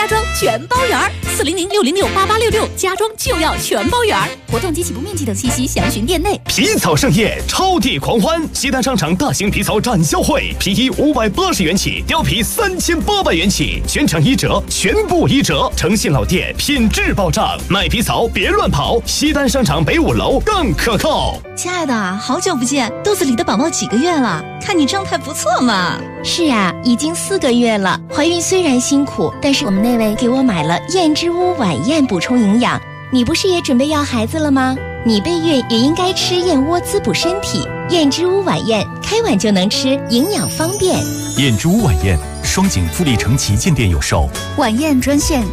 家装全包圆，400-606-8866，家装就要全包圆。活动及起步面积等信息详询店内。 皮草盛宴，超地狂欢！西单商场大型皮草展销会，皮衣580元起，貂皮3800元起，全场1折，全部1折，诚信老店，品质保障。卖皮草别乱跑，西单商场北5楼更可靠。 亲爱的，好久不见，肚子里的宝宝几个月了？看你状态不错嘛。 是啊，已经4个月了。怀孕虽然辛苦，但是我们那位给我买了燕之屋晚宴补充营养。你不是也准备要孩子了吗？你备孕也应该吃燕窝滋补身体。燕之屋晚宴，开碗就能吃，营养方便。 燕之屋晚宴，双井富力城旗舰店有售。 晚宴专线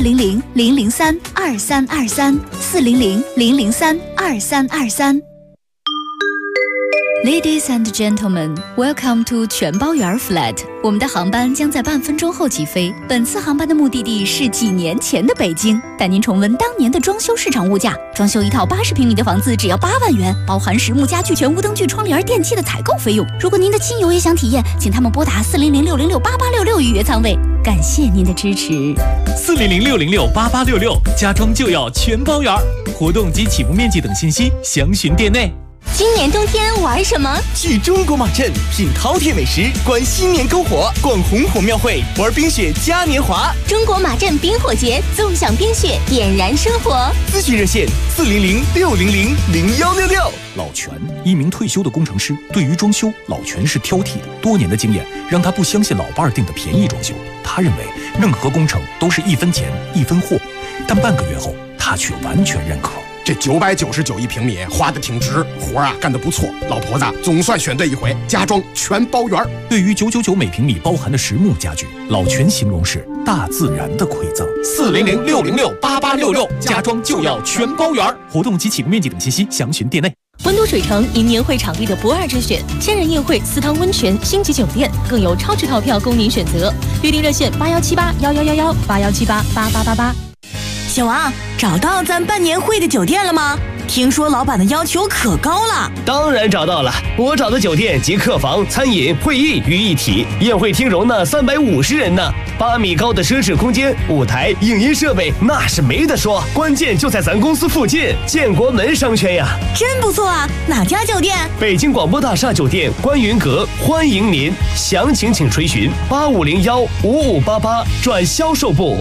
400-003-2323，400-003-2323。Ladies and gentlemen, welcome to 全包圆 flat。我们的航班将在半分钟后起飞。本次航班的目的地是几年前的北京，带您重温当年的装修市场物价。装修一套80平米的房子只要8万元，包含实木家具、全屋灯具、窗帘、电器的采购费用。如果您的亲友也想体验，请他们拨打400-606-8866预约舱位。感谢您的支持。 400-606-8866，家装就要全包圆。活动及起步面积等信息详询店内。 今年冬天玩什么？ 去中国马镇品饕餮美食，观新年篝火，逛红火庙会，玩冰雪嘉年华。 中国马镇冰火节，纵享冰雪，点燃生活。 咨询热线400-600-0166。 老全，一名退休的工程师，对于装修，老全是挑剔的。多年的经验让他不相信老伴儿订的便宜装修，他认为任何工程都是1分钱1分货。但半个月后，他却完全认可。 这999一平米花的挺值，活啊干得不错，老婆子总算选对一回，家装全包圆。 对于999每平米包含的实木家具，老全形容是大自然的馈赠。 400-600-8866，家装就要全包圆。 活动及起步面积等信息详询店内。 温都水城迎年会场地的不二之选，千人宴会、4汤温泉、星级酒店，更有超值套票供您选择。预订热线81781111，8178888888。 小王，找到咱办年会的酒店了吗？听说老板的要求可高了。 当然找到了，我找的酒店集客房、餐饮、会议于一体，宴会厅容纳350人呢，8米高的奢侈空间，舞台、影音设备那是没得说，关键就在咱公司附近，建国门商圈呀。 真不错啊，哪家酒店？ 北京广播大厦酒店观云阁，欢迎您，详情请垂询8501-5588转销售部。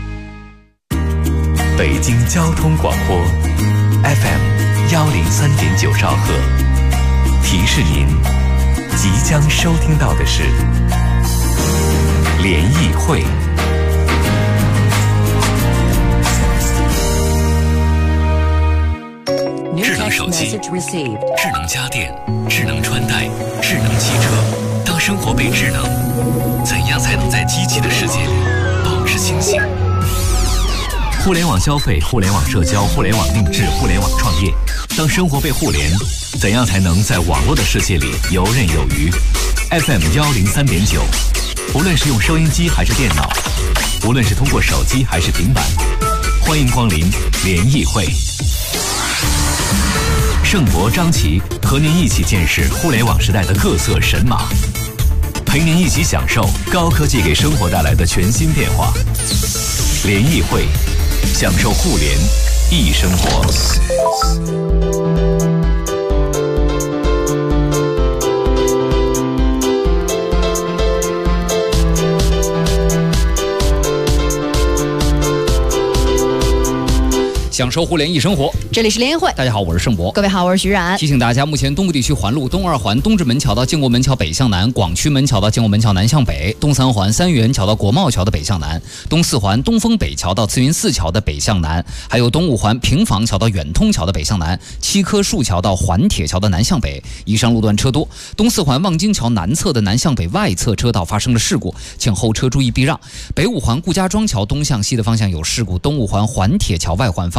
北京交通广播 FM103.9兆赫，提示您即将收听到的是联谊会。智能手机、智能家电、智能穿戴、智能汽车，当生活被智能，怎样才能在机器的世界里保持清醒？互联网消费、互联网社交、互联网定制、互联网创业，当生活被互联，怎样才能在网络的世界里游刃有余？ FM103.9，无论是用收音机还是电脑，无论是通过手机还是平板，欢迎光临联谊会。盛博、张琪和您一起见识互联网时代的各色神马，陪您一起享受高科技给生活带来的全新变化。联谊会，享受互联易生活。 享受互联易生活， 这里是联谊会。 大家好，我是盛博。 各位好，我是徐冉。 提醒大家，目前东部地区环路东2环东直门桥到建国门桥北向南，广渠门桥到建国门桥南向北，东3环三元桥到国贸桥的北向南，东4环东风北桥到慈云寺桥的北向南，还有东5环平房桥到远通桥的北向南，七棵树桥到环铁桥的南向北。以上路段车多。东4环望京桥南侧的南向北外侧车道发生了事故，请后车注意避让。北5环顾家庄桥东向西的方向有事故，东5环环铁桥外环方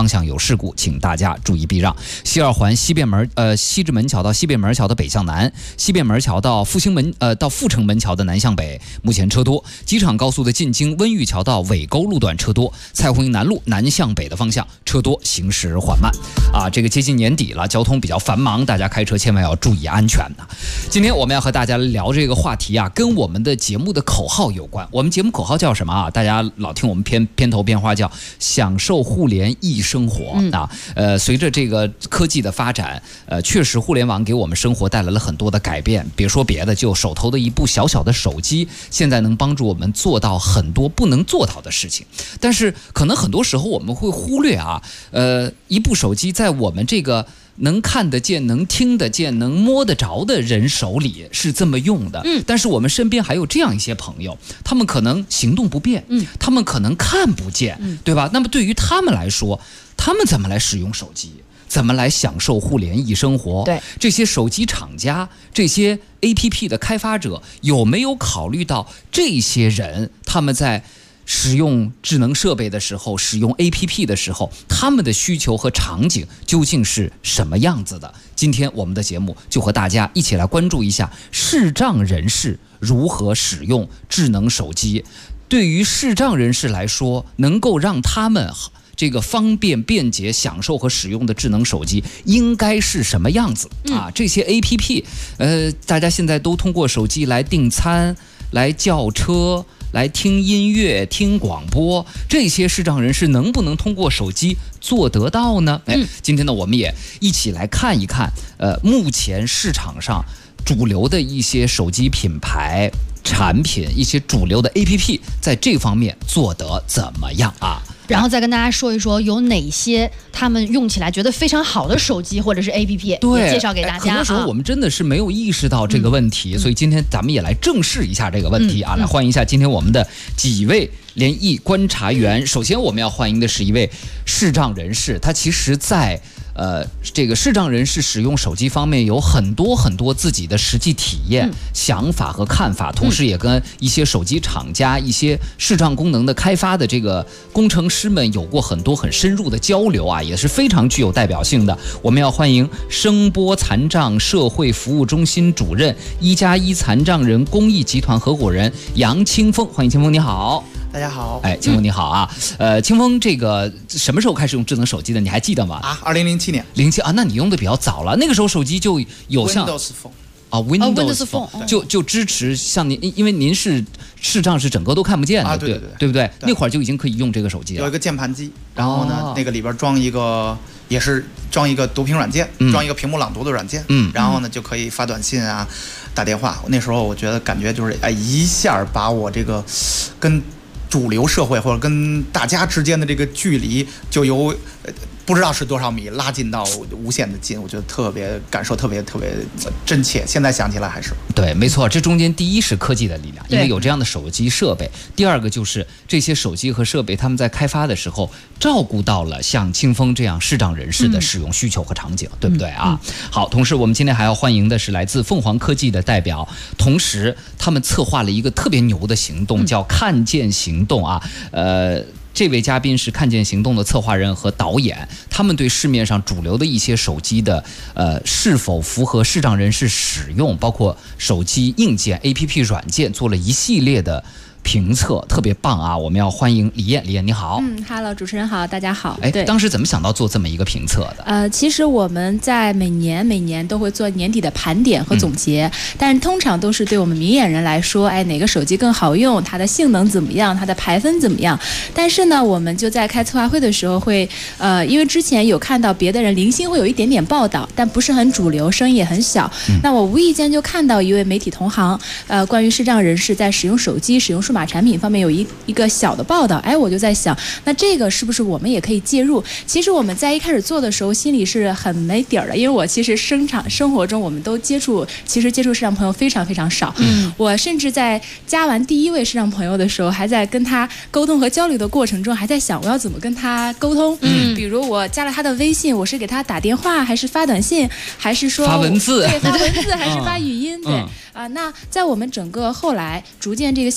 方向有事故，请大家注意避让。西二环西直门桥到西便门桥的北向南，西便门桥到复城门桥的南向北，目前车多。机场高速的进京温榆桥到尾沟路段车多，蔡洪营南路南向北的方向车多，行驶缓慢。这个接近年底了，交通比较繁忙，大家开车千万要注意安全呐。今天我们要和大家聊这个话题跟我们的节目的口号有关。我们节目口号叫什么大家老听我们片头片花叫享受互联易生活随着这个科技的发展，确实互联网给我们生活带来了很多的改变。别说别的，就手头的一部小小的手机，现在能帮助我们做到很多不能做到的事情。但是可能很多时候我们会忽略一部手机在我们这个能看得见、能听得见、能摸得着的人手里是这么用的。但是我们身边还有这样一些朋友，他们可能行动不便，他们可能看不见，对吧？那么对于他们来说，他们怎么来使用手机？怎么来享受互联易生活？ 对， 这些手机厂家、这些 APP 的开发者有没有考虑到这些人他们在使用智能设备的时候，使用 APP 的时候，他们的需求和场景究竟是什么样子的？今天我们的节目就和大家一起来关注一下视障人士如何使用智能手机。对于视障人士来说，能够让他们这个方便便捷享受和使用的智能手机应该是什么样子这些 APP 大家现在都通过手机来订餐、来叫车、来听音乐、听广播，这些视障人士能不能通过手机做得到呢？今天呢，我们也一起来看一看目前市场上主流的一些手机品牌产品，一些主流的 APP 在这方面做得怎么样然后再跟大家说一说有哪些他们用起来觉得非常好的手机或者是 APP， 也介绍给大家。 很多时候我们真的是没有意识到这个问题，所以今天咱们也来正视一下这个问题来欢迎一下今天我们的几位联谊观察员。首先我们要欢迎的是一位视障人士，他其实在这个视障人士使用手机方面有很多自己的实际体验、想法和看法，同时也跟一些手机厂家、一些视障功能的开发的这个工程师们有过很多很深入的交流也是非常具有代表性的。我们要欢迎声波残障社会服务中心主任、1+1残障人公益集团合伙人杨清峰，欢迎清峰，你好。 大家好， 清峰你好清峰，这个什么时候开始用智能手机的？你还记得吗 ？2007年。 07那你用的比较早了。那个时候手机就有像 Windows Phone Windows Phone 就支持像您，因为您是视障是整个都看不见的，对不对？那会儿就已经可以用这个手机了。 有一个键盘机，然后呢，那个里边装一个读屏软件，装一个屏幕朗读的软件，然后呢就可以发短信打电话。那时候我觉得感觉就是一下把我这个跟主流社会或者跟大家之间的这个距离就由不知道是多少米拉近到无限的近，我觉得感受特别真切。现在想起来还是对，没错。这中间第一是科技的力量，因为有这样的手机设备；第二个就是这些手机和设备，他们在开发的时候照顾到了像清峰这样视障人士的使用需求和场景，对不对好，同时我们今天还要欢迎的是来自凤凰科技的代表，同时他们策划了一个特别牛的行动，叫看见行动这位嘉宾是看见行动的策划人和导演，他们对市面上主流的一些手机的是否符合视障人士使用，包括手机硬件、APP 软件做了一系列的评测，特别棒我们要欢迎李艳，李艳你好。 Hello， 主持人好，大家好。 对，当时怎么想到做这么一个评测的？ 其实我们在每年都会做年底的盘点和总结，但是通常都是对我们明眼人来说，哪个手机更好用，它的性能怎么样，它的排分怎么样。但是呢，我们就在开策划会的时候会，因为之前有看到别的人零星会有一点点报道，但不是很主流，声音也很小。那我无意间就看到一位媒体同行，关于视障人士在使用手机、使用数码产品方面有一个小的报道，我就在想，那这个是不是我们也可以介入？其实我们在一开始做的时候，心里是很没底儿的，因为我其实生活中我们都接触视障朋友非常非常少。我甚至在加完第一位视障朋友的时候，还在跟他沟通和交流的过程中，还在想我要怎么跟他沟通。比如我加了他的微信，我是给他打电话，还是发短信，还是说发文字？ 对，发文字还是发语音？对那在我们整个后来逐渐这个项目进行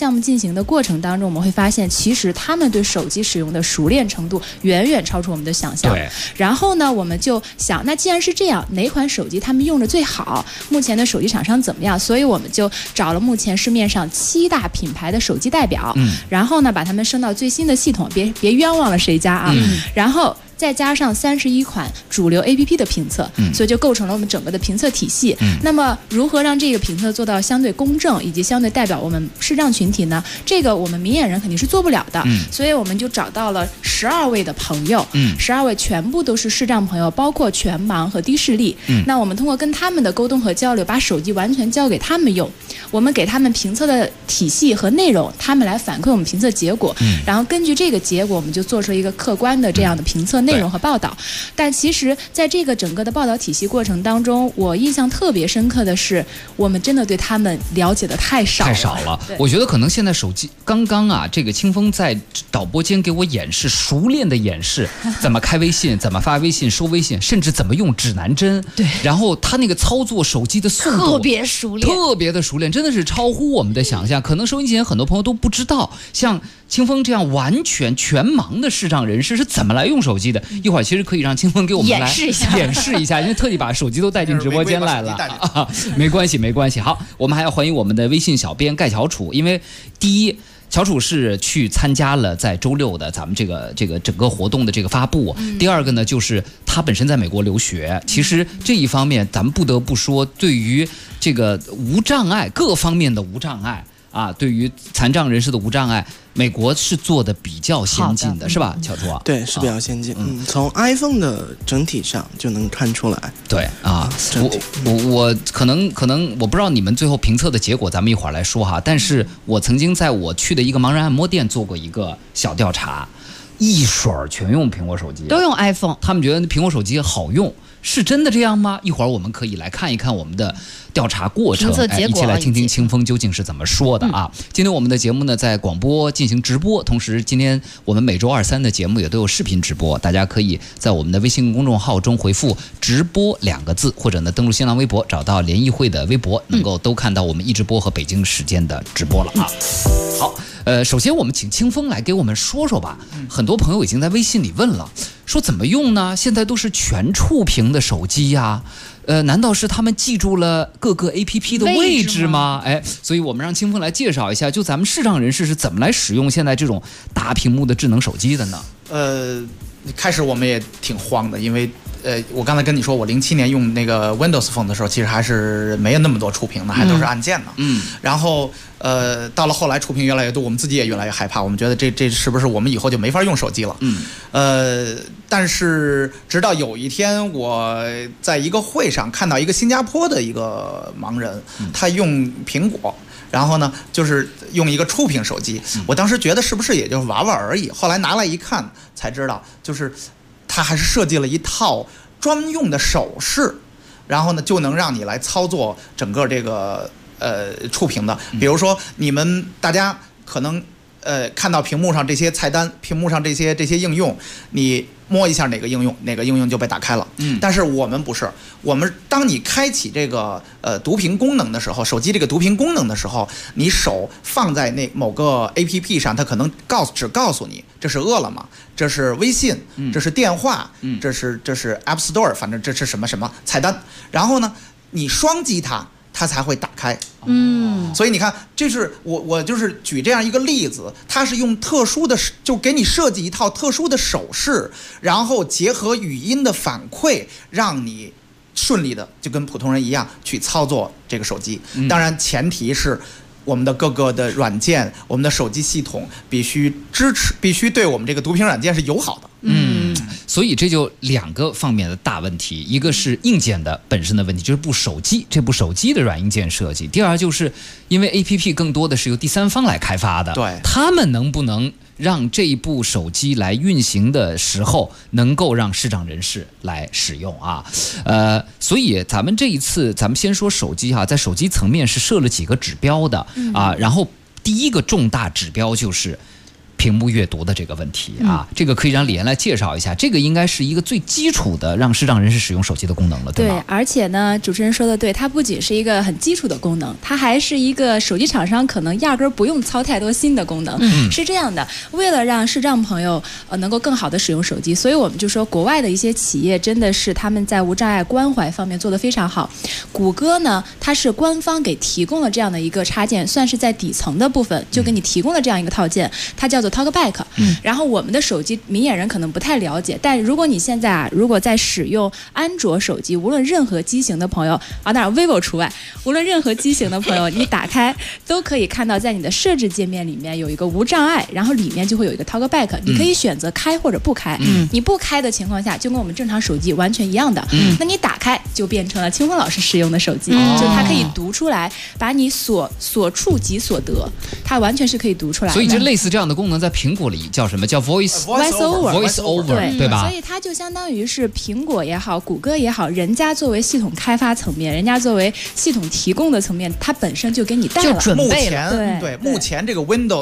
行的过程当中，我们会发现，其实他们对手机使用的熟练程度远远超出我们的想象。 对。 然后呢，我们就想，那既然是这样，哪款手机他们用的最好？目前的手机厂商怎么样？所以我们就找了目前市面上7大品牌的手机代表，然后呢，把他们升到最新的系统，别冤枉了谁家啊？然后再加上31款主流 APP 的评测，所以就构成了我们整个的评测体系。那么如何让这个评测做到相对公正以及相对代表我们视障群体呢？这个我们明眼人肯定是做不了的，所以我们就找到了12位的朋友，12位全部都是视障朋友，包括全盲和低视力。那我们通过跟他们的沟通和交流，把手机完全交给他们用，我们给他们评测的体系和内容，他们来反馈我们评测结果，然后根据这个结果，我们就做出一个客观的这样的评测内容和报道。但其实在这个整个的报道体系过程当中，我印象特别深刻的是，我们真的对他们了解的太少了。 我觉得可能现在手机刚刚啊，这个清风在导播间给我演示，熟练的演示怎么开微信，怎么发微信，收微信，甚至怎么用指南针。 对， 然后他那个操作手机的速度特别熟练， 特别的熟练，真的是超乎我们的想象。可能收音机前很多朋友都不知道，像清风这样完全全盲的视障人士是怎么来用手机的。一会儿其实可以让清风给我们来演示一下，因为特地把手机都带进直播间来了。没关系。好，我们还要欢迎我们的微信小编盖乔楚，因为第一，乔楚是去参加了在周6的咱们这个整个活动的这个发布。第二个呢，就是他本身在美国留学，其实这一方面咱们不得不说，对于这个无障碍各方面的无障碍啊，对于残障人士的无障碍，美国是做的比较先进的，是吧，乔楚啊？ 对，是比较先进。从 iPhone 的整体上就能看出来。 对啊，我可能我不知道你们最后评测的结果，咱们一会儿来说哈。但是我曾经在我去的一个盲人按摩店做过一个小调查，一水儿全用苹果手机， 都用 iPhone， 他们觉得苹果手机好用。是真的这样吗？一会儿我们可以来看一看我们的调查过程，一起来听听清风究竟是怎么说的啊！今天我们的节目呢，在广播进行直播，同时今天我们每周2、3的节目也都有视频直播，大家可以在我们的微信公众号中回复“直播”2个字，或者呢登录新浪微博找到联谊会的微博，能够都看到我们一直播和北京时间的直播了啊！好。首先我们请清风来给我们说说吧。很多朋友已经在微信里问了，说怎么用呢？现在都是全触屏的手机呀，难道是他们记住了各个 APP 的位置吗？所以我们让清风来介绍一下，就咱们视障人士是怎么来使用现在这种大屏幕的智能手机的呢？ 开始我们也挺慌的，因为我刚才跟你说，我07年用那个 Windows Phone 的时候，其实还是没有那么多触屏的，还都是按键的。然后到了后来触屏越来越多，我们自己也越来越害怕，我们觉得这是不是我们以后就没法用手机了？但是直到有一天，我在一个会上看到一个新加坡的一个盲人，他用苹果。然后呢，就是用一个触屏手机，我当时觉得是不是也就玩玩而已，后来拿来一看才知道，就是他还是设计了一套专用的手势，然后呢就能让你来操作整个这个触屏的。比如说你们大家可能看到屏幕上这些菜单，屏幕上这些应用，你摸一下哪个应用，哪个应用就被打开了。但是我们不是，我们当你开启这个读屏功能的时候，手机这个读屏功能的时候，你手放在那某个 APP 上，它可能只告诉你这是饿了么，这是微信，这是电话，这是 App Store， 反正这是什么什么菜单。然后呢，你双击它才会打开。所以你看，这是我就是举这样一个例子，它是用特殊的，就给你设计一套特殊的手势，然后结合语音的反馈，让你顺利的就跟普通人一样去操作这个手机。当然前提是我们的各个的软件，我们的手机系统必须支持，必须对我们这个读屏软件是友好的。 所以这就2个方面的大问题，一个是硬件的本身的问题，就是这部手机的软硬件设计；第二就是因为 APP 更多的是由第三方来开发的， 对， 他们能不能让这一部手机来运行的时候，能够让视障人士来使用啊？所以咱们这一次，咱们先说手机哈，在手机层面是设了几个指标的啊，然后第一个重大指标就是屏幕阅读的这个问题啊，这个可以让李岩来介绍一下。这个应该是一个最基础的让视障人士使用手机的功能了，对吗？ 对，而且呢，主持人说的对，它不仅是一个很基础的功能，它还是一个手机厂商可能压根儿不用操太多心的功能。是这样的，为了让视障朋友能够更好的使用手机，所以我们就说国外的一些企业真的是他们在无障碍关怀方面做得非常好。谷歌呢，它是官方给提供了这样的一个插件，算是在底层的部分就给你提供了这样一个套件，它叫做 TalkBack。然后我们的手机明眼人可能不太了解，但如果你现在如果在使用安卓手机，无论任何机型的朋友当然 vivo 除外，无论任何机型的朋友，你打开都可以看到，在你的设置界面里面有一个无障碍，然后里面就会有一个 TalkBack，你可以选择开或者不开。你不开的情况下，就跟我们正常手机完全一样的。那你打开就变成了清风老师使用的手机，就它可以读出来，把你所触及所得，它完全是可以读出来的。 所以这类似这样的功能在苹果里叫什么？叫 Voice Over， 对吧？ 所以它就相当于是苹果也好，谷歌也好，人家作为系统开发层面，人家作为系统提供的层面，它本身就给你带了， 就准备了。对，目前这个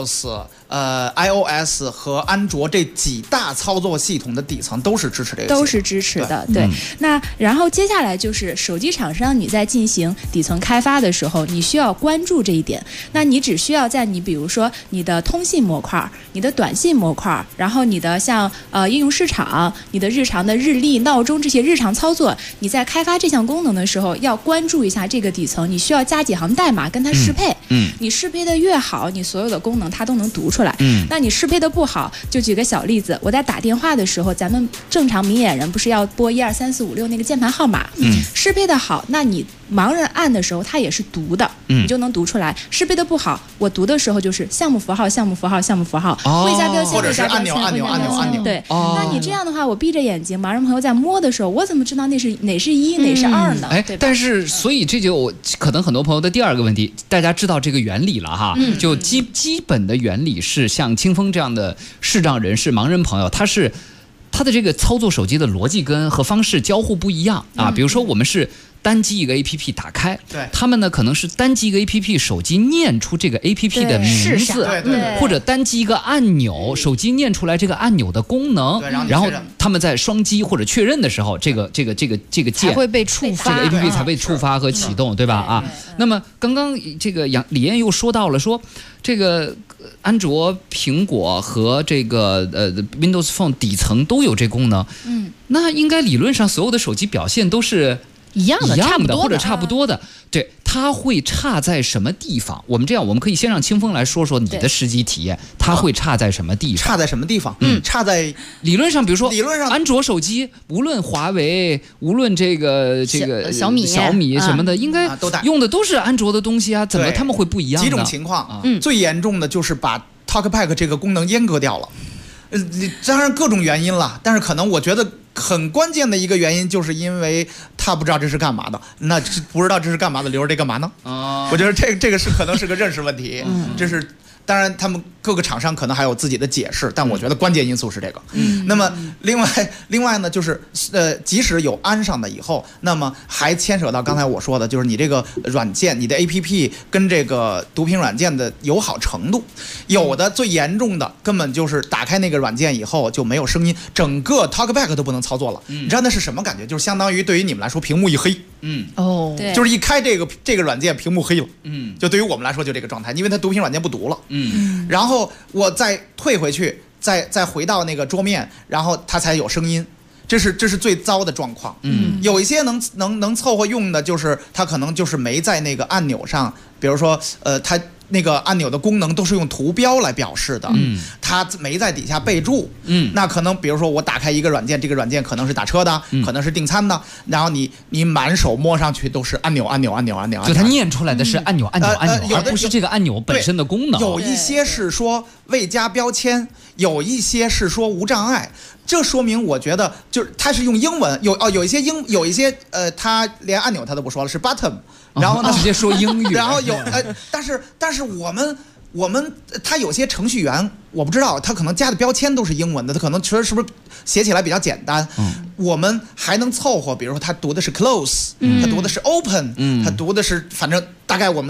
Windows、iOS 和安卓这几大操作系统的底层都是支持这个， 都是支持的。对，那然后接下来就是手机厂商你在进行底层开发的时候，你需要关注这一点。那你只需要在你比如说你的通信模块、你的短信模块，然后你的像应用市场、你的日常的日历、闹钟这些日常操作，你在开发这项功能的时候要关注一下这个底层，你需要加几行代码跟它适配。你适配的越好，你所有的功能它都能读出来。那你适配的不好，就举个小例子，我在打电话的时候，咱们正常明眼人不是要拨1 2 3 4 5 6那个键盘号码？适配的好，那你盲人按的时候它也是读的，你就能读出来。适配的不好，我读的时候就是项目符号、项目符号、项目符号，未加标签、 或者是按钮。 对，那你这样的话，我闭着眼睛，盲人朋友在摸的时候，我怎么知道哪是1哪是2呢？ 但是所以这就可能很多朋友的第二个问题，大家知道这个原理了哈，就基本的原理是像清风这样的视障人士、盲人朋友，他的这个操作手机的逻辑和方式交互不一样啊。比如说我们是单击一个 APP 打开，他们呢可能是单击一个 APP， 手机念出这个 APP 的名字，或者单击一个按钮，手机念出来这个按钮的功能，然后他们在双击或者确认的时候，这个键才会被触发， 这个 APP 才被触发和启动，对吧？啊，那么刚刚这个李燕又说到了说这个安卓、苹果和这个Windows Phone 底层都有这功能，那应该理论上所有的手机表现都是一样的或者差不多的。对，它会差在什么地方？我们可以先让清风来说说你的实际体验，它会差在什么地方？ 差在什么地方？差在理论上，比如说安卓手机，无论华为，无论这个小米什么的，应该用的都是安卓的东西啊，怎么他们会不一样呢？ 几种情况，最严重的就是把 TalkBack 这个功能阉割掉了。当然各种原因了，但是可能我觉得很关键的一个原因，就是因为他不知道这是干嘛的。那不知道这是干嘛的，留着这干嘛呢？我觉得这个可能是个认识问题。这是当然，他们各个厂商可能还有自己的解释，但我觉得关键因素是这个。那么另外呢，就是即使有安上的以后，那么还牵扯到刚才我说的，就是你这个软件、你的 APP 跟这个读屏软件的友好程度。有的最严重的根本就是打开那个软件以后就没有声音，整个 TalkBack 都不能操作了。你知道那是什么感觉？就是相当于对于你们来说屏幕一黑。 对， 就是一开这个软件屏幕黑了。就对于我们来说就这个状态，因为它读屏软件不读了。然后我再退回去，再回到那个桌面，然后它才有声音。这是最糟的状况。有一些能凑合用的，就是它可能就是没在那个按钮上，比如说它那个按钮的功能都是用图标来表示的，它没在底下备注。那可能比如说我打开一个软件，这个软件可能是打车的，可能是订餐的，然后你满手摸上去都是按钮， 就它念出来的是按钮，而不是这个按钮本身的功能。 有一些是说未加标签，有一些是说无障碍。这说明我觉得就是它是用英文，有一些它连按钮它都不说了，是 button， 然后呢直接说英语， 然后但是我们它有些程序员我不知道，他可能加的标签都是英文的，他可能确实是不是写起来比较简单。我们还能凑合，比如说他读的是 close，他读的是 open，他读的是反正大概我们能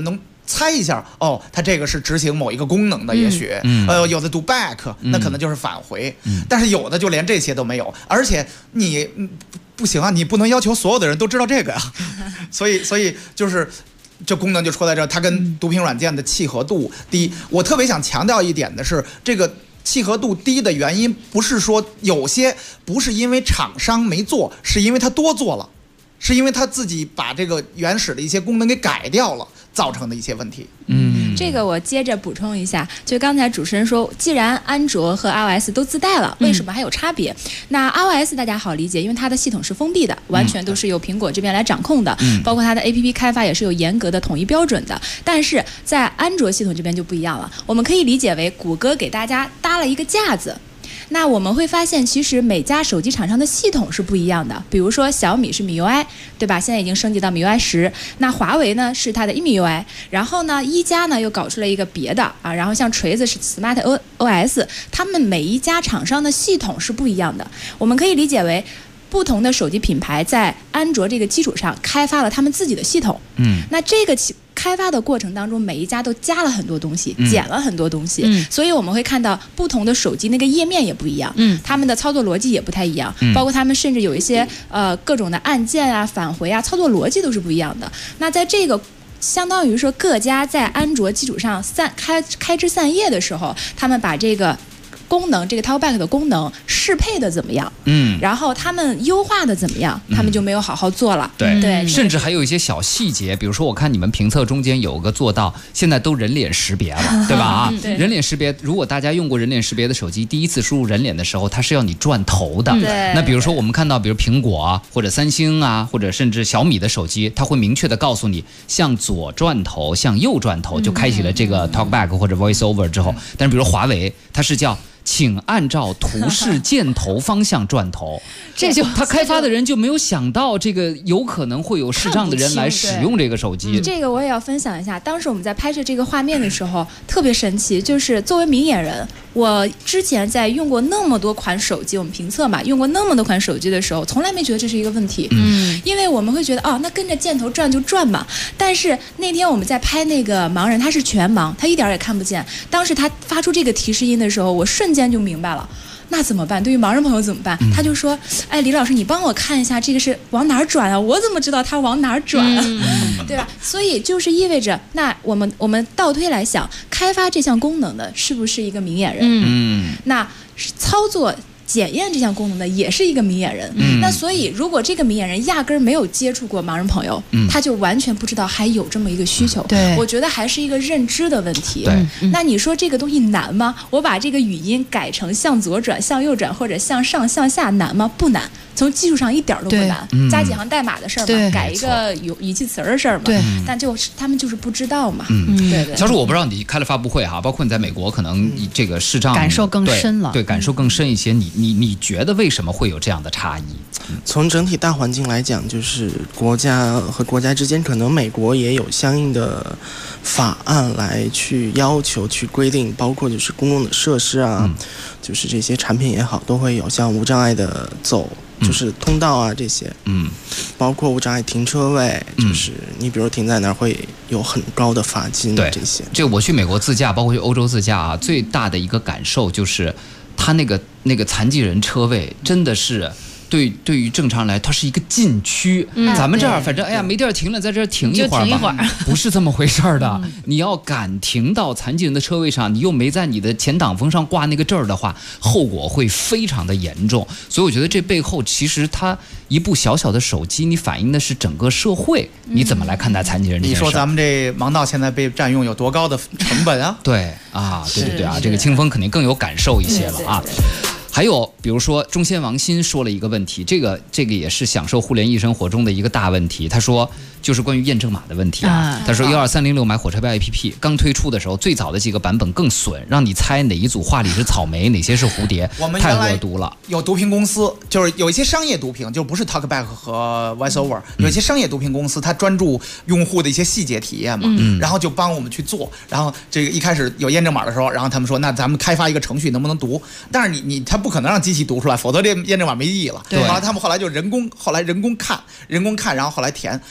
猜一下，哦，它这个是执行某一个功能的，也许，有的读 back，那可能就是返回，但是有的就连这些都没有，而且你不行啊，你不能要求所有的人都知道这个呀，所以就是这功能就出在这，它跟读屏软件的契合度低。我特别想强调一点的是，这个契合度低的原因不是说有些不是因为厂商没做，是因为他多做了。是因为他自己把这个原始的一些功能给改掉了，造成的一些问题。 这个我接着补充一下，就刚才主持人说，既然安卓和 iOS 都自带了，为什么还有差别？那 iOS 大家好理解，因为它的系统是封闭的，完全都是由苹果这边来掌控的，包括它的 APP 开发也是有严格的统一标准的。但是在安卓系统这边就不一样了，我们可以理解为谷歌给大家搭了一个架子。那我们会发现，其实每家手机厂商的系统是不一样的。比如说小米是MIUI，对吧？现在已经升级到MIUI 10。那华为呢是它的 EMUI， 然后呢一加呢又搞出了一个别的啊，然后像锤子是 Smart OS， 他们每一家厂商的系统是不一样的。我们可以理解为，不同的手机品牌在安卓这个基础上开发了他们自己的系统。那这个开发的过程当中，每一家都加了很多东西，减了很多东西，所以我们会看到不同的手机那个页面也不一样，他们的操作逻辑也不太一样，包括他们甚至有一些各种的按键啊、返回啊，操作逻辑都是不一样的。那在这个相当于说各家在安卓基础上开枝散叶的时候，他们把这个功能，这个 Talkback 的功能适配的怎么样？然后他们优化的怎么样？他们就没有好好做了。 对，甚至还有一些小细节，比如说我看你们评测中间有个做到，现在都人脸识别了，对吧？人脸识别，如果大家用过人脸识别的手机，第一次输入人脸的时候，它是要你转头的。那比如说我们看到，比如苹果啊，或者三星啊，或者甚至小米的手机，它会明确的告诉你，向左转头，向右转头，就开启了这个 Talkback 或者 VoiceOver 之后。但是比如华为，它是叫请按照图示箭头方向转头，这就他开发的人就没有想到这个有可能会有视障的人来使用这个手机。 这个我也要分享一下，当时我们在拍摄这个画面的时候特别神奇，就是作为明眼人，我之前在用过那么多款手机，我们评测嘛，用过那么多款手机的时候，从来没觉得这是一个问题。因为我们会觉得哦，那跟着箭头转就转嘛。但是那天我们在拍那个盲人，他是全盲，他一点也看不见。当时他发出这个提示音的时候，我瞬间就明白了。那怎么办？对于盲人朋友怎么办？他就说：“哎，李老师，你帮我看一下这个是往哪儿转啊？我怎么知道它往哪儿转啊？对吧？所以就是意味着，那我们倒推来想，开发这项功能的是不是一个明眼人？那操作检验这项功能的也是一个明眼人。那所以如果这个明眼人压根儿没有接触过盲人朋友，他就完全不知道还有这么一个需求。我觉得还是一个认知的问题。那你说这个东西难吗？我把这个语音改成向左转、向右转或者向上、向下难吗？不难。从技术上一点都不难，加几行代码的事儿嘛，改一个语气词的事儿嘛。但就是他们就是不知道嘛。对。 乔叔，我不知道你开了发布会哈，包括你在美国，可能这个视障感受更深了。 对，感受更深一些。你觉得为什么会有这样的差异？ 从整体大环境来讲，就是国家和国家之间，可能美国也有相应的法案来去要求、去规定，包括就是公共的设施啊，就是这些产品也好，都会有像无障碍的走。就是通道啊这些，包括无障碍停车位，就是你比如停在那儿会有很高的罚金的这些。 这我去美国自驾，包括去欧洲自驾啊，最大的一个感受就是，它那个残疾人车位真的是。对于正常来，它是一个禁区。咱们这儿反正哎呀没地儿停了，在这儿停一会儿吧，不是这么回事儿的。你要敢停到残疾人的车位上，你又没在你的前挡风上挂那个证儿的话，后果会非常的严重。所以我觉得这背后其实它一部小小的手机，你反映的是整个社会你怎么来看待残疾人这件事。 你说咱们这盲道现在被占用有多高的成本啊？ 对啊，对啊，这个清风肯定更有感受一些了啊。还有，比如说中仙王鑫说了一个问题，这个也是享受互联易生活中的一个大问题。他说，就是关于验证码的问题啊。他说12306买火车票 APP 刚推出的时候，最早的几个版本更损，让你猜哪一组画里是草莓，哪些是蝴蝶，太恶毒了。 有读屏公司，就是有一些商业读屏，就不是 Talkback 和 VoiceOver，有一些商业读屏公司，它专注用户的一些细节体验嘛，然后就帮我们去做。然后这个一开始有验证码的时候，然后他们说，那咱们开发一个程序能不能读？但是他不可能让机器读出来，否则这验证码没意义了。后来他们后来就人工看，然后后来填。但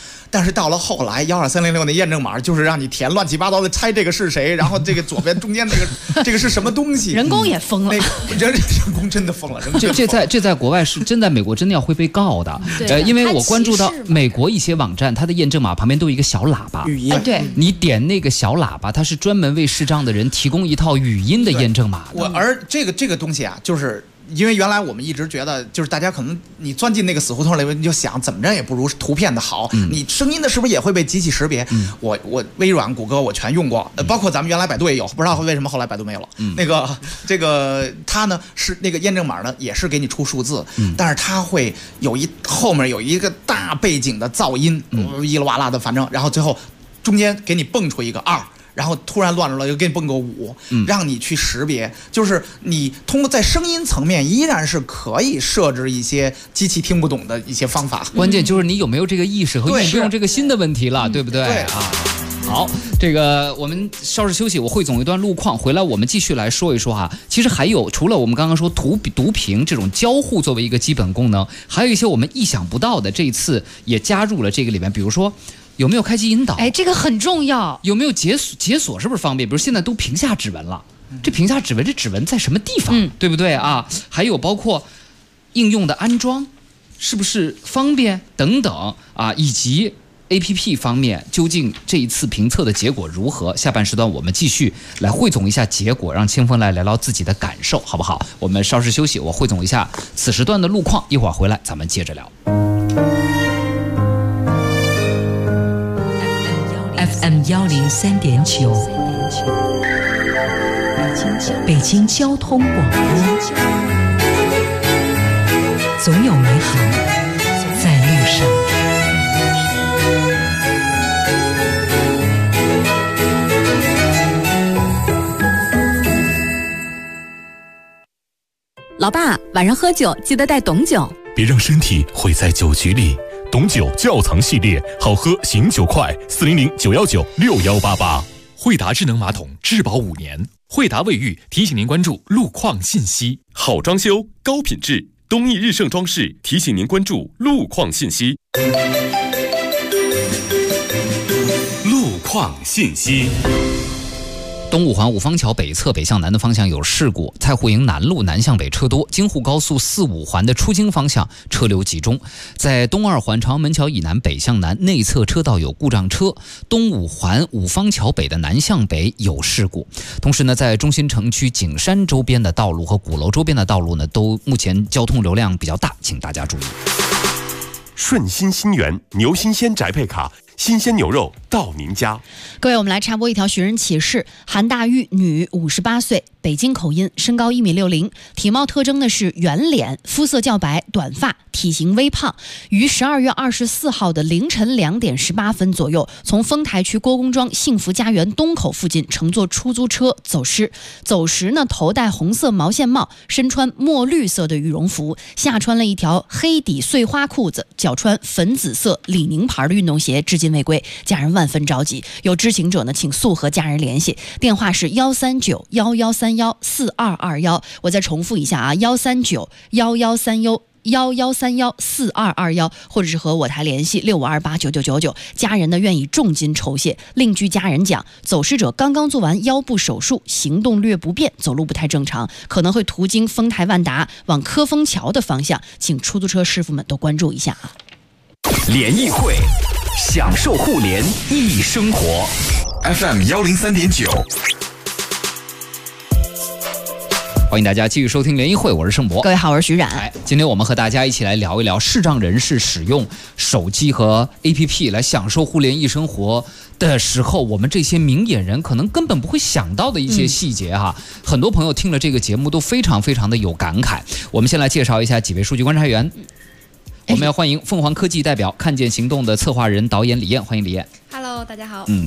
是到了后来12306那验证码就是让你填乱七八糟的，猜这个是谁，然后这个左边中间这个是什么东西， 人工也疯了， 人工真的疯了， 这在国外是真，在美国真的要会被告的，因为我关注到美国一些网站，它的验证码旁边都有一个小喇叭， 语音， 对， 你点那个小喇叭，它是专门为视障的人提供一套语音的验证码的。 而这个东西啊，就是因为原来我们一直觉得，就是大家可能你钻进那个死胡同里，你就想怎么着也不如图片的好。你声音的是不是也会被机器识别？我微软、谷歌我全用过，包括咱们原来百度也有，不知道为什么后来百度没有了。这个它呢是那个验证码呢也是给你出数字，但是它会有后面有一个大背景的噪音，叽里哇啦的，反正然后最后中间给你蹦出一个2。然后突然乱了，又给你蹦个5，让你去识别。就是你通过在声音层面依然是可以设置一些机器听不懂的一些方法。 关键就是你有没有这个意识和愿意用这个新的问题了，对不对？对啊。好，这个我们稍事休息，我汇总一段路况，回来我们继续来说一说哈。其实还有除了我们刚刚说读屏这种交互作为一个基本功能，还有一些我们意想不到的，这一次也加入了这个里面，比如说。有没有开机引导？ 哎，这个很重要。 有没有解锁是不是方便？比如现在都屏下指纹了，这屏下指纹，这指纹在什么地方？对不对啊？还有包括应用的安装，是不是方便等等啊？以及 APP 方面，究竟这一次评测的结果如何？下半时段我们继续来汇总一下结果，让清风来聊聊自己的感受，好不好？我们稍事休息，我汇总一下此时段的路况，一会儿回来咱们接着聊。 FM 103.9，北京交通广播，总有美好在路上。 老爸，晚上喝酒记得带董酒， 别让身体毁在酒局里。董酒窖藏系列，好喝醒酒快，400-919-6188。 惠达智能马桶质保5年。惠达卫浴提醒您关注路况信息。 好装修，高品质，东义日盛装饰提醒您关注路况信息。路况信息。 东五环五方桥北侧北向南的方向有事故，蔡户营南路南向北车多，京沪高速4、5环的出京方向车流集中。在东二环朝阳门桥以南北向南内侧车道有故障车，东五环五方桥北的南向北有事故。同时呢，在中心城区景山周边的道路和鼓楼周边的道路呢，都目前交通流量比较大，请大家注意。 顺心新源牛新鲜宅配卡，新鲜牛肉到您家。 各位，我们来插播一条寻人启事：韩大玉，女，58岁，北京口音，身高1.60米，体貌特征呢是圆脸，肤色较白，短发，体型微胖。于12月24号的凌晨2点18分左右，从丰台区郭公庄幸福家园东口附近乘坐出租车走失。走时呢，头戴红色毛线帽，身穿墨绿色的羽绒服，下穿了一条黑底碎花裤子，脚穿粉紫色李宁牌的运动鞋，至今未归。家人万分着急，有知情者呢，请速和家人联系，电话是139-1131-4221。我再重复一下啊，139-1131-4221，或者是和我台联系65289999。家人呢愿意重金酬谢。另据家人讲，走失者刚刚做完腰部手术，行动略不便，走路不太正常，可能会途经丰台万达往科丰桥的方向，请出租车师傅们都关注一下啊。 联谊会，享受互联易生活。FM 103.9。 欢迎大家继续收听联谊会，我是盛博。 各位好，我是徐冉。 今天我们和大家一起来聊一聊视障人士使用手机和 APP 来享受互联易生活的时候，我们这些明眼人可能根本不会想到的一些细节哈。很多朋友听了这个节目都非常非常的有感慨。我们先来介绍一下几位数据观察员。我们要欢迎凤凰科技代表看见行动的策划人导演李艳，欢迎李艳。 Hello， 大家好。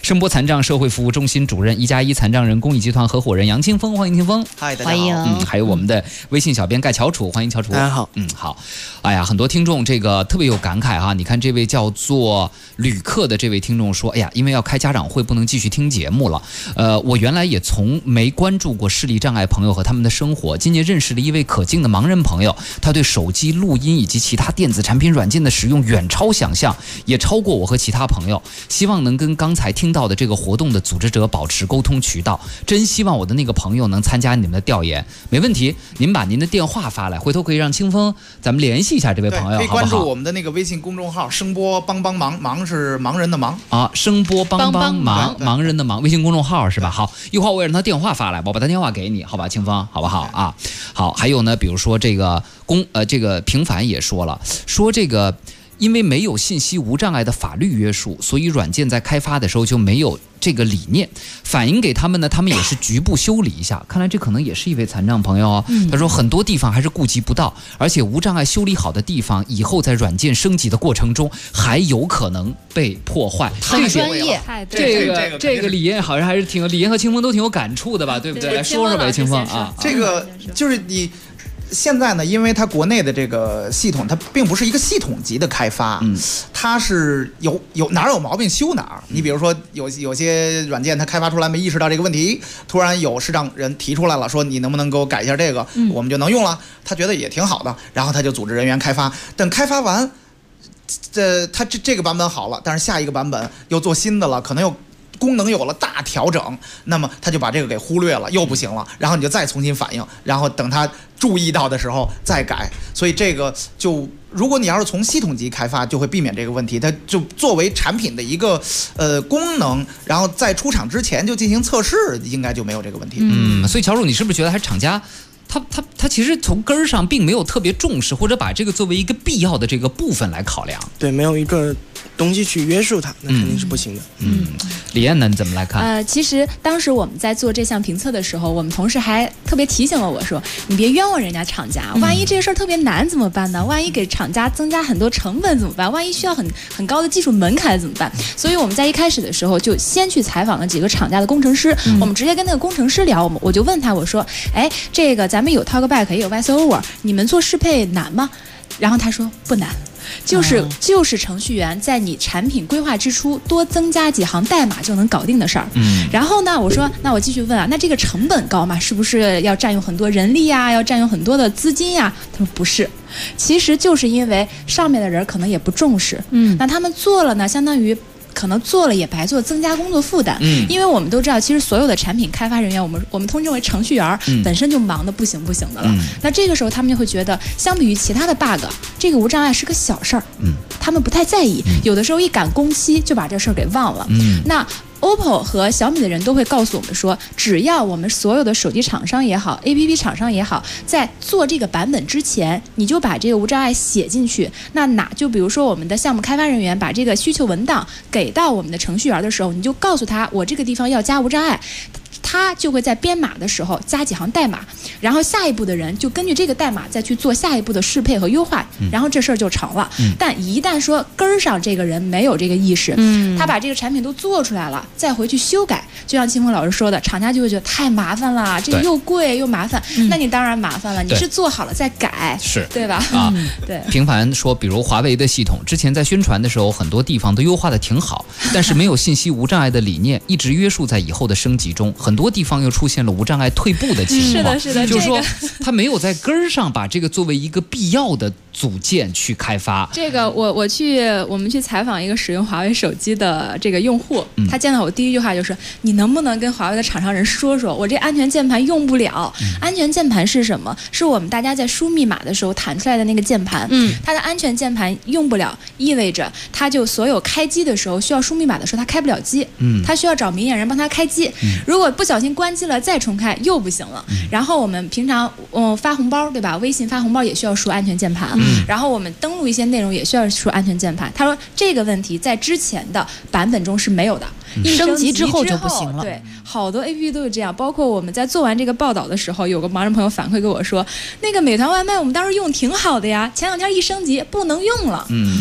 嗨，大家好。 欢迎。 还有我们的微信小编盖乔楚，欢迎乔楚。 大家好。 好。哎呀，很多听众这个特别有感慨哈。你看这位叫做旅客的这位听众说，哎呀，因为要开家长会，不能继续听节目了。我原来也从没关注过视力障碍朋友和他们的生活，今年认识了一位可敬的盲人朋友，他对手机录音以及其他电子产品软件的使用远超想象，也超过我和其他朋友。希望能跟刚才听到的这个活动的组织者保持沟通渠道，真希望我的那个朋友能参加你们的调研。没问题，您把您的电话发来，回头可以让清风咱们联系一下这位朋友， 可以关注好不好？ 我们的那个微信公众号声波帮帮忙，忙是盲人的忙啊，声波帮帮忙，盲人的忙，微信公众号是吧？好，一会儿我也让他电话发来，我把他电话给你，好吧，清风，好不好啊？好，还有呢，比如说这个这个平凡也说了，说这个。因为没有信息无障碍的法律约束，所以软件在开发的时候就没有这个理念。反映给他们呢，他们也是局部修理一下。看来这可能也是一位残障朋友哦。他说很多地方还是顾及不到，而且无障碍修理好的地方，以后在软件升级的过程中还有可能被破坏。 很专业， 这个李岩好像还是李岩和清风都挺有感触的吧？对不对？来说说呗，清风啊。 这个就是你。现在呢，因为它国内的这个系统，它并不是一个系统级的开发，它是有哪有毛病修哪儿。你比如说有些软件它开发出来没意识到这个问题，突然有视障人提出来了，说你能不能给我改一下这个，我们就能用了。他觉得也挺好的，然后他就组织人员开发。等开发完，他这个版本好了，但是下一个版本又做新的了，可能又功能有了大调整，那么他就把这个给忽略了，又不行了，然后你就再重新反应，然后等他注意到的时候再改。所以这个就如果你要是从系统级开发，就会避免这个问题。它就作为产品的一个功能，然后在出厂之前就进行测试，应该就没有这个问题。 所以乔楚，你是不是觉得还是厂家？他其实从根儿上并没有特别重视，或者把这个作为一个必要的这个部分来考量。 对，没有一个东西去约束它，那肯定是不行的。 李艳呢，你怎么来看？ 其实当时我们在做这项评测的时候，我们同事还特别提醒了我说，你别冤枉人家厂家，万一这个事儿特别难怎么办呢？万一给厂家增加很多成本怎么办？万一需要很高的技术门槛怎么办？所以我们在一开始的时候就先去采访了几个厂家的工程师，我们直接跟那个工程师聊，我就问他，我说，哎，这个咱们有 Talkback 也有 VoiceOver， 你们做适配难吗？然后他说不难。就是程序员在你产品规划之初多增加几行代码就能搞定的事儿。然后呢，我说那我继续问啊，那这个成本高吗？是不是要占用很多人力呀？要占用很多的资金呀？他说不是，其实就是因为上面的人可能也不重视。那他们做了呢，相当于。可能做了也白做，增加工作负担。因为我们都知道，其实所有的产品开发人员，我们通称为程序员，本身就忙得不行的了。那这个时候他们就会觉得，相比于其他的 bug， 这个无障碍是个小事儿，他们不太在意。有的时候一赶工期就把这事儿给忘了。那OPPO 和小米的人都会告诉我们说，只要我们所有的手机厂商也好 APP 厂商也好，在做这个版本之前，你就把这个无障碍写进去。就比如说我们的项目开发人员把这个需求文档给到我们的程序员的时候，你就告诉他，我这个地方要加无障碍。他就会在编码的时候加几行代码，然后下一步的人就根据这个代码再去做下一步的适配和优化，然后这事儿就成了。但一旦说根儿上这个人没有这个意识，他把这个产品都做出来了，再回去修改，就像清风老师说的，厂家就会觉得太麻烦了，这个又贵又麻烦。那你当然麻烦了，你是做好了再改， 是对吧？对。 平凡说，比如华为的系统，之前在宣传的时候，很多地方都优化的挺好，但是没有信息无障碍的理念，一直约束在以后的升级中。很多地方又出现了无障碍退步的情况， 是的， 就是说他没有在根儿上把这个作为一个必要的组件去开发。 这个我们去采访一个使用华为手机的这个用户，他见到我第一句话就是：你能不能跟华为的厂商人说说，我这安全键盘用不了？安全键盘是什么？是我们大家在输密码的时候弹出来的那个键盘。它的安全键盘用不了，意味着它就所有开机的时候需要输密码的时候，它开不了机。它需要找明眼人帮他开机。如果不小心关机了再重开又不行了。然后我们平常发红包对吧？微信发红包也需要输安全键盘。然后我们登录一些内容也需要输安全键盘。他说这个问题在之前的版本中是没有的， 升级之后就不行了。 对，好多 APP 都是这样。包括我们在做完这个报道的时候，有个盲人朋友反馈给我说，那个美团外卖我们当时用挺好的呀，前2天一升级不能用了。然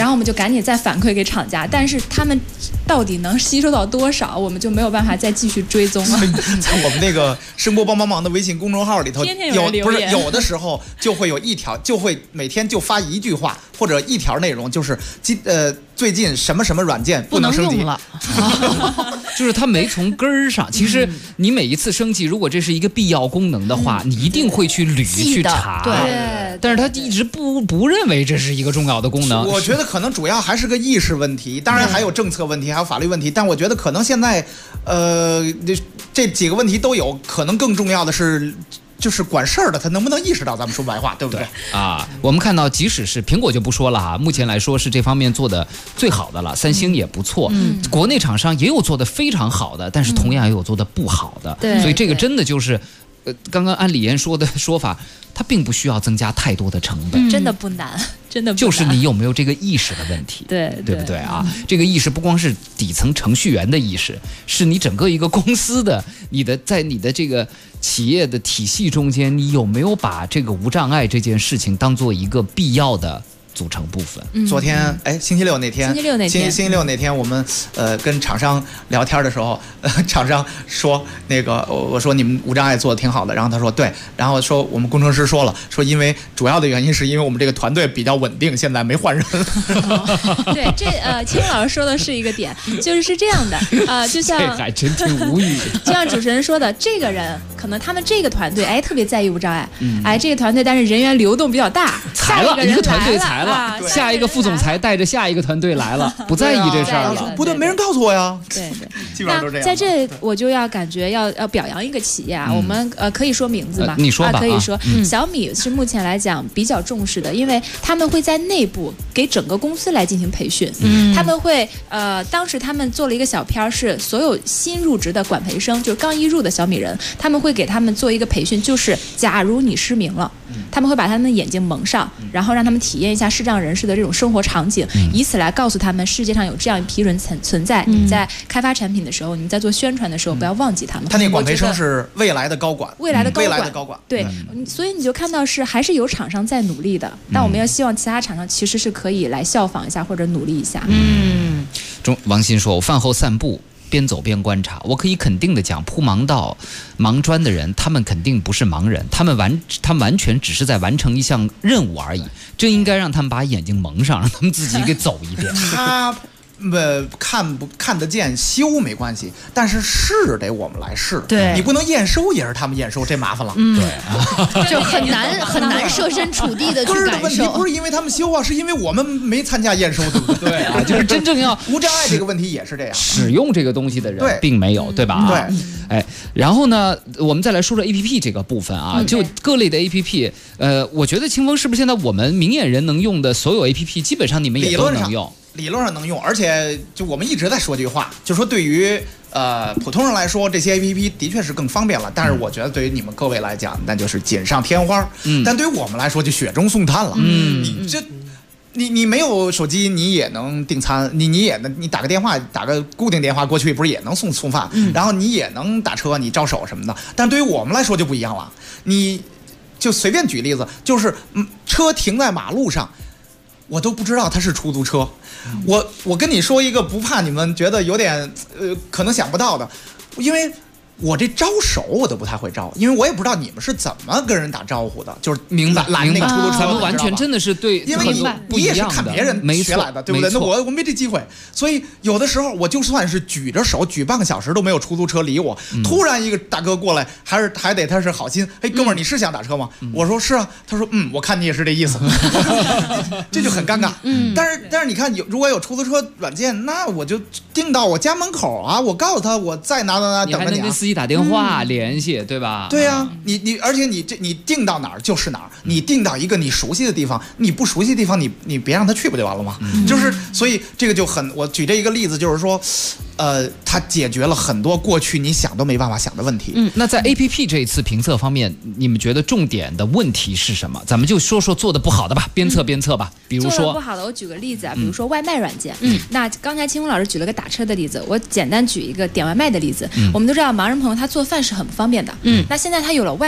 后我们就赶紧再反馈给厂家，但是他们到底能吸收到多少，我们就没有办法再继续追踪了。 在我们那个声波帮帮忙的微信公众号里头， 天天有人留言， 有的时候就会有一条，就会每天就发一句话或者一条内容，就是最近什么什么软件不能升级了， 就是它没从根儿上。其实你每一次升级，如果这是一个必要功能的话，你一定会去捋去查。 对， 但是他一直不认为这是一个重要的功能。 我觉得可能主要还是个意识问题，当然还有政策问题，还有法律问题。但我觉得可能现在，这几个问题都有，可能更重要的是。就是管事儿的，他能不能意识到？咱们说白话，对不对？ 啊，我们看到，即使是苹果就不说了哈，目前来说是这方面做的最好的了，三星也不错，国内厂商也有做的非常好的，但是同样也有做的不好的，所以这个真的就是，刚刚按李岩说的说法，它并不需要增加太多的成本， 真的不难。真的就是你有没有这个意识的问题，对不对啊？这个意识不光是底层程序员的意识，是你整个一个公司的，在你的这个企业的体系中间，你有没有把这个无障碍这件事情当做一个必要的组成部分？ 昨天星期六那天，星期六那天我们跟厂商聊天的时候，厂商说那个我说你们无障碍做的挺好的，然后他说对，然后说我们工程师说了，说因为主要的原因是因为我们这个团队比较稳定，现在没换人。 对，这青龙老师说的是一个点，就是这样的就像这还真挺无语。 就像主持人说的，这个人可能他们这个团队特别在意无障碍，这个团队但是人员流动比较大， 裁了一个团队裁了。下一个副总裁带着下一个团队来了，不在意这事儿了。 不对，没人告诉我呀。 对， 基本上都这样。 在这我就要感觉要表扬一个企业啊，我们可以说名字吗？ 你说吧。 可以说，小米是目前来讲比较重视的，因为他们会在内部给整个公司来进行培训。他们会当时他们做了一个小片，是所有新入职的管培生，就是刚一入的小米人，他们会给他们做一个培训，就是假如你失明了，他们会把他们的眼睛蒙上，然后让他们体验一下视障人士的这种生活场景，以此来告诉他们世界上有这样一批人存在。你在开发产品的时候，你在做宣传的时候，不要忘记他们。 他那个管培生是未来的高管， 未来的高管。对，所以你就看到还是有厂商在努力的，但我们要希望其他厂商其实是可以来效仿一下或者努力一下。 王鑫说，我饭后散步边走边观察，我可以肯定的讲，铺盲道、盲砖的人，他们肯定不是盲人，他们完全只是在完成一项任务而已。这应该让他们把眼睛蒙上，让他们自己给走一遍。 他看得见修没关系，但是试得我们来试。 对， 你不能验收也是他们验收，这麻烦了。 对， 就很难设身处地的去感受。 根儿的问题不是因为他们修啊，是因为我们没参加验收，对不对？ 对啊，就是真正要无障碍这个问题也是这样， 使用这个东西的人并没有，对吧？ 对， 然后呢，我们再来说说 APP 这个部分啊，就各类的 APP，我觉得清风是不是现在我们明眼人能用的所有 APP， 基本上你们也都能用。 理论上能用，而且就我们一直在说这句话，就说对于普通人来说，这些 APP 的确是更方便了。但是我觉得对于你们各位来讲，那就是锦上添花。但对于我们来说，就雪中送炭了。你没有手机，你也能订餐，你打个电话，打个固定电话过去，不是也能送饭？然后你也能打车，你招手什么的。但对于我们来说就不一样了。你就随便举例子，就是车停在马路上，我都不知道它是出租车。我跟你说一个不怕你们觉得有点可能想不到的，因为我这招手我都不太会招，因为我也不知道你们是怎么跟人打招呼的，就是明白拦那个出租车， 咱们完全真的是对， 因为你也是看别人学来的，对不对？那我没这机会，所以有的时候我就算是举着手举半个小时都没有出租车理我，突然一个大哥过来，还得他是好心，哎，哥们儿，你是想打车吗？我说是啊，他说我看你也是这意思，这就很尴尬。但是你看如果有出租车软件，那我就定到我家门口啊，我告诉他我在哪等着你啊。 打电话联系，对吧？ 对啊，而且你定到哪儿就是哪儿，你定到一个你熟悉的地方，你不熟悉的地方，你别让他去不就完了吗？就是所以这个就我举这一个例子，就是说，它解决了很多过去你想都没办法想的问题。 那在 APP 这一次评测方面，你们觉得重点的问题是什么？咱们就说说做的不好的吧，鞭策吧。比如说做的不好的，我举个例子啊，比如说外卖软件。那刚才清风老师举了个打车的例子，我简单举一个点外卖的例子。我们都知道盲人朋友他做饭是很不方便的。那现在他有了外卖，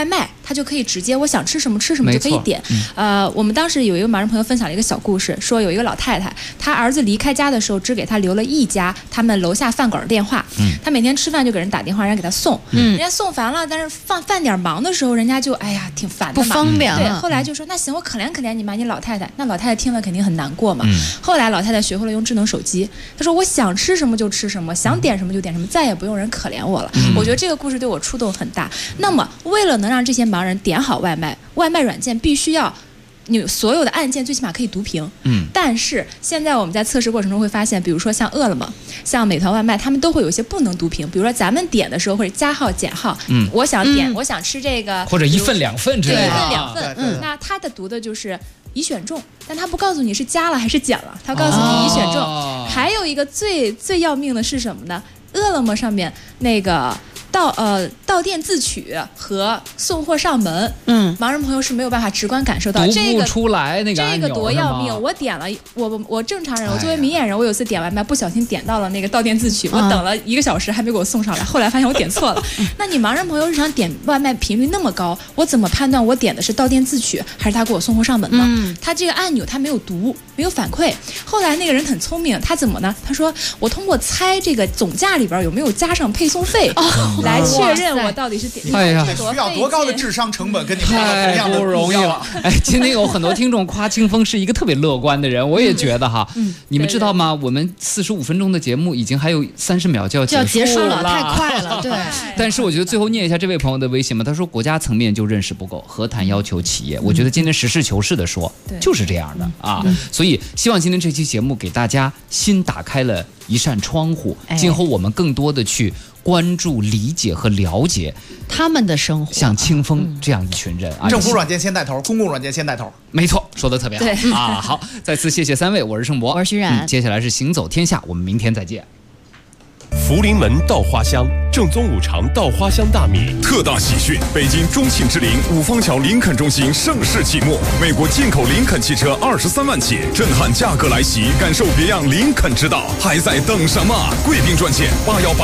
他就可以直接我想吃什么吃什么就可以点。我们当时有一个盲人朋友分享了一个小故事，说有一个老太太，她儿子离开家的时候只给她留了一家他们楼下饭馆的电话，她每天吃饭就给人打电话，人家给她送，人家送烦了，但是饭点忙的时候，人家就哎呀挺烦的嘛， 不方便。 对，后来就说那行，我可怜可怜你吧，你老太太。那老太太听了肯定很难过嘛。后来老太太学会了用智能手机，她说我想吃什么就吃什么，想点什么就点什么，再也不用人可怜我了。我觉得这个故事对我触动很大。那么为了能让这些盲人点好外卖，外卖软件必须要你所有的按键最起码可以读屏。但是现在我们在测试过程中会发现，比如说像饿了么、像美团外卖，他们都会有一些不能读屏。比如说咱们点的时候会加号减号，我想点，我想吃这个， 或者1份2份之类的， 对，1份2份。那它的读的就是已选中，但它不告诉你是加了还是减了，它告诉你已选中。还有一个最要命的是什么呢？饿了么上面那个到店自取和送货上门，盲人朋友是没有办法直观感受到这个出来那个这个多要命。我点了，我正常人，我作为明眼人，我有次点外卖不小心点到了那个到店自取，我等了1个小时还没给我送上来，后来发现我点错了。那你盲人朋友日常点外卖频率那么高，我怎么判断我点的是到店自取还是他给我送货上门呢？他这个按钮他没有读，没有反馈。后来那个人很聪明，他怎么呢？他说我通过猜这个总价里边有没有加上配送费，来确认我到底是点。 哎呀， 需要多高的智商成本跟你们太不容易了。哎，今天有很多听众夸清风是一个特别乐观的人，我也觉得哈。你们知道吗？我们45分钟的节目已经还有30秒就要结束了， 太快了。对。 但是我觉得最后念一下这位朋友的微信吧，他说国家层面就认识不够，何谈要求企业？我觉得今天实事求是的说，就是这样的啊。所以希望今天这期节目给大家心打开了一扇窗户，今后我们更多的去关注、理解和了解他们的生活， 像清风这样一群人啊。 政府软件先带头，公共软件先带头， 没错，说得特别好啊！好，再次谢谢3位，我是盛博， 我是徐冉， 接下来是行走天下，我们明天再见。 福临门稻花香，正宗五常稻花香大米。 特大喜讯！北京中庆之林五方桥林肯中心盛世启幕，美国进口林肯汽车23万起，震撼价格来袭，感受别样林肯之道，还在等什么？贵宾专线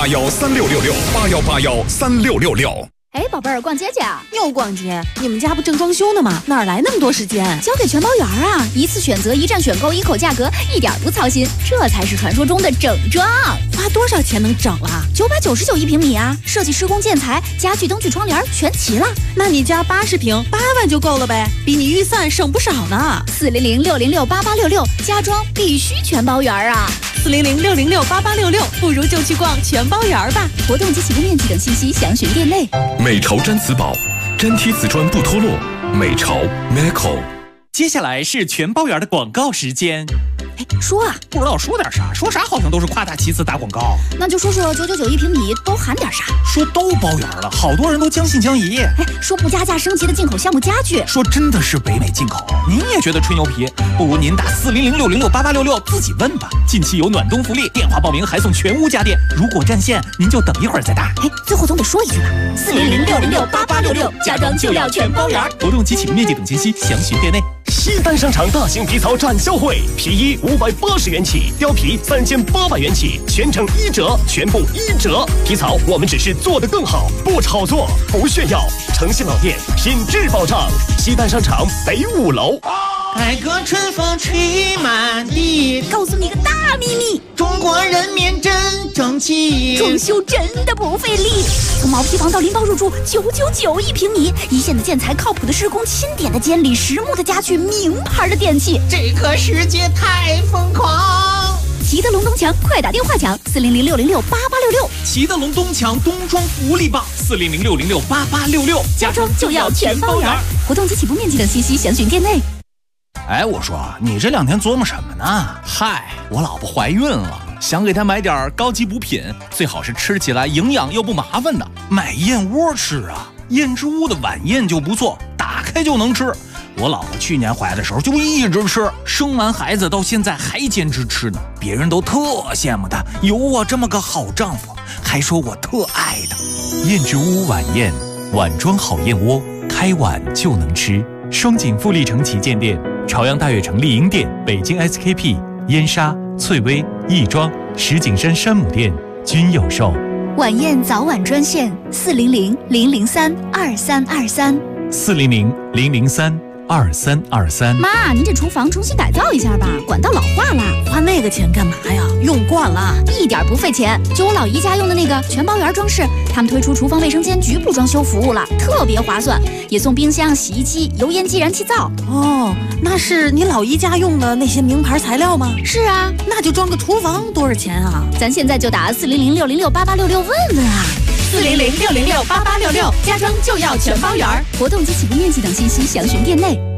81813666，81813666。 哎，宝贝儿，逛街去啊？ 又逛街？你们家不正装修呢吗？哪来那么多时间？ 交给全包园啊！一次选择，一站选购，一口价格，一点不操心，这才是传说中的整装。 花多少钱能整了 ？999一平米啊！设计、施工、建材、家具、灯具、窗帘全齐了。 那你家80平8万就够了呗，比你预算省不少呢。 400-606-8866，家装必须全包园啊 ！400-606-8866，不如就去逛全包园吧。 活动及起步面积等信息详询店内。 美潮毡瓷宝，粘贴瓷砖不脱落。美潮 Meco。 接下来是全包园的广告时间。 哎，说啊， 不知道说点啥，说啥好像都是夸大其词打广告。 那就说999一平米都含点啥？ 说都包圆了，好多人都将信将疑。 哎，说不加价升级的进口项目家具， 说真的是北美进口。您也觉得吹牛皮？不如您打400-606-8866自己问吧。近期有暖冬福利，电话报名还送全屋家电。如果占线，您就等一会儿再打。 哎，最后总得说一句吧，400-606-8866，家装就要全包圆。 活动及起步面积等信息详询店内。 西单商场大型皮草展销会，皮衣580元起，貂皮3800元起，全程1折，全部1折。皮草我们只是做得更好，不炒作，不炫耀，诚信老店，品质保障。西单商场北5楼。 改革春风吹满地， 告诉你个大秘密， 中国人民真争气， 装修真的不费力。从毛坯房到拎包入住，999一平米，一线的建材，靠谱的施工，钦点的监理，实木的家具，名牌的电器， 这个世界太疯狂。 齐德龙东墙，快打电话抢400-606-8866。 齐德龙东墙冬装福利棒，400-606-8866， 家装就要全包圆。活动及起步面积等信息详询店内。 哎，我说你这2天琢磨什么呢？ 嗨，我老婆怀孕了，想给她买点高级补品，最好是吃起来营养又不麻烦的。 买燕窝吃啊，燕之屋的晚宴就不错，打开就能吃。我老婆去年怀的时候就一直吃，生完孩子到现在还坚持吃呢，别人都特羡慕她有我这么个好丈夫，还说我特爱她。 燕之屋晚宴，碗装好燕窝，开碗就能吃。双井富力城旗舰店、朝阳大悦城丽婴店、北京 SKP、燕莎、翠微、亦庄、石景山山姆店均有售。 晚宴早晚专线400-003-2323。 400-003-2323。 妈，您这厨房重新改造一下吧，管道老化了。 花那个钱干嘛呀？用惯了， 一点不费钱。就我老姨家用的那个全包圆装饰，他们推出厨房卫生间局部装修服务了，特别划算，也送冰箱、洗衣机、油烟机、燃气灶。 哦，那是你老姨家用的那些名牌材料吗？ 是啊， 那就装个厨房多少钱啊？ 咱现在就打400-606-8866问问啊。 400-606-8866，家装就要全包圆。 活动及起步面积等信息详询店内。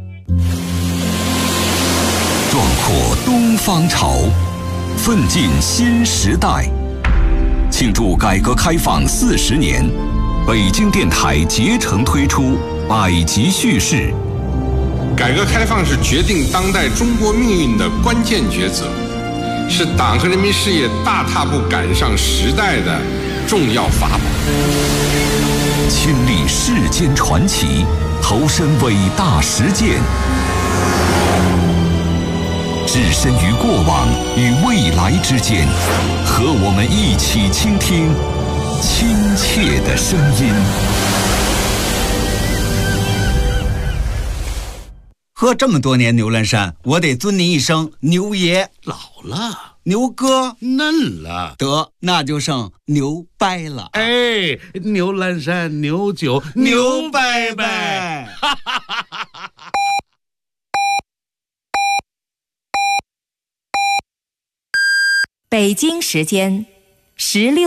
壮阔东方潮，奋进新时代。庆祝改革开放40年，北京电台竭诚推出百集叙事。 改革开放是决定当代中国命运的关键抉择，是党和人民事业大踏步赶上时代的重要法宝。 亲历世间传奇，投身伟大实践，置身于过往与未来之间，和我们一起倾听亲切的声音。 喝这么多年牛栏山，我得尊您一声牛爷。 老了， 牛哥嫩了， 得那就剩牛掰了。 哎，牛栏山牛酒牛掰掰。 北京时间16